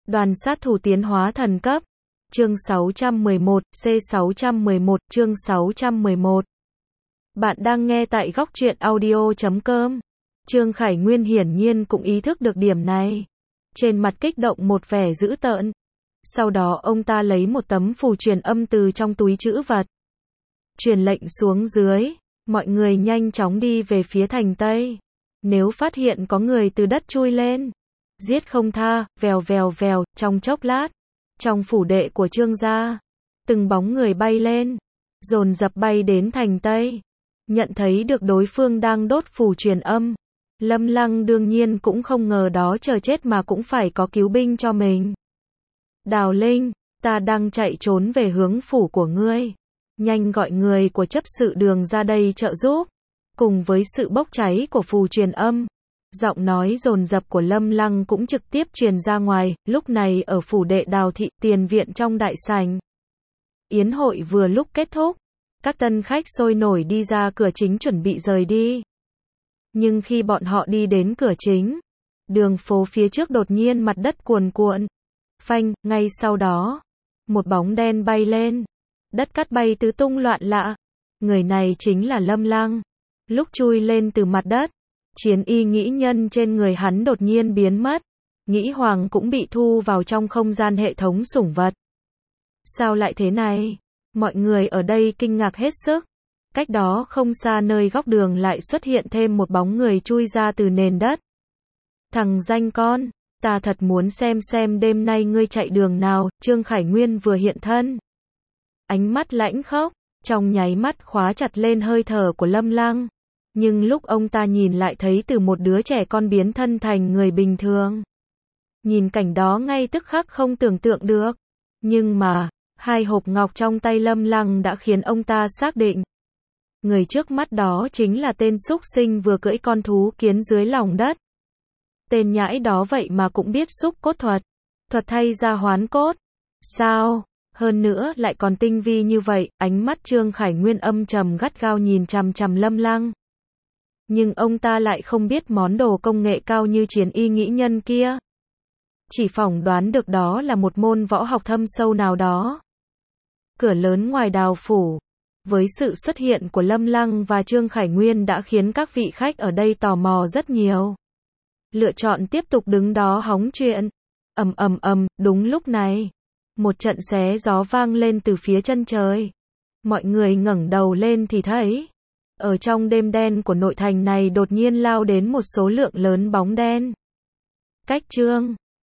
Đoàn sát thủ tiến hóa thần cấp. Chương 611, C611, chương 611. Bạn đang nghe tại góc truyện audio.com. Trương Khải Nguyên hiển nhiên cũng ý thức được điểm này. Trên mặt kích động một vẻ dữ tợn. Sau đó ông ta lấy một tấm phù truyền âm từ trong túi trữ vật. Truyền lệnh xuống dưới, mọi người nhanh chóng đi về phía thành Tây. Nếu phát hiện có người từ đất chui lên, giết không tha, vèo vèo vèo, trong chốc lát. Trong phủ đệ của Trương gia, từng bóng người bay lên, dồn dập bay đến thành Tây. Nhận thấy được đối phương đang đốt phù truyền âm, Lâm Lăng đương nhiên cũng không ngờ đó chờ chết mà cũng phải có cứu binh cho mình. Đào Linh, ta đang chạy trốn về hướng phủ của ngươi. Nhanh gọi người của chấp sự đường ra đây trợ giúp. Cùng với sự bốc cháy của phù truyền âm, giọng nói dồn dập của Lâm Lăng cũng trực tiếp truyền ra ngoài. Lúc này ở phủ đệ Đào thị, tiền viện trong đại sảnh, yến hội vừa lúc kết thúc, các tân khách sôi nổi đi ra cửa chính chuẩn bị rời đi. Nhưng khi bọn họ đi đến cửa chính, đường phố phía trước đột nhiên mặt đất cuồn cuộn. Phanh, ngay sau đó, một bóng đen bay lên, đất cát bay tứ tung loạn lạ. Người này chính là Lâm Lăng. Lúc chui lên từ mặt đất, chiến y nghĩ nhân trên người hắn đột nhiên biến mất. Nghĩ hoàng cũng bị thu vào trong không gian hệ thống sủng vật. Sao lại thế này? Mọi người ở đây kinh ngạc hết sức. Cách đó không xa nơi góc đường lại xuất hiện thêm một bóng người chui ra từ nền đất. Thằng danh con, ta thật muốn xem đêm nay ngươi chạy đường nào. Trương Khải Nguyên vừa hiện thân, ánh mắt lãnh khốc, trong nháy mắt khóa chặt lên hơi thở của Lâm Lăng. Nhưng lúc ông ta nhìn lại thấy từ một đứa trẻ con biến thân thành người bình thường. Nhìn cảnh đó ngay tức khắc không tưởng tượng được. Nhưng mà, hai hộp ngọc trong tay Lâm Lăng đã khiến ông ta xác định. Người trước mắt đó chính là tên súc sinh vừa cưỡi con thú kiến dưới lòng đất. Tên nhãi đó vậy mà cũng biết xúc cốt thuật. Thuật thay ra hoán cốt. Sao? Hơn nữa lại còn tinh vi như vậy. Ánh mắt Trương Khải Nguyên âm trầm gắt gao nhìn chằm chằm Lâm Lăng. Nhưng ông ta lại không biết món đồ công nghệ cao như chiến y nghĩ nhân kia. Chỉ phỏng đoán được đó là một môn võ học thâm sâu nào đó. Cửa lớn ngoài Đào phủ, với sự xuất hiện của Lâm Lăng và Trương Khải Nguyên đã khiến các vị khách ở đây tò mò rất nhiều. Lựa chọn tiếp tục đứng đó hóng chuyện. Đúng lúc này, một trận xé gió vang lên từ phía chân trời. Mọi người ngẩng đầu lên thì thấy, ở trong đêm đen của nội thành này đột nhiên lao đến một số lượng lớn bóng đen. Cách Trương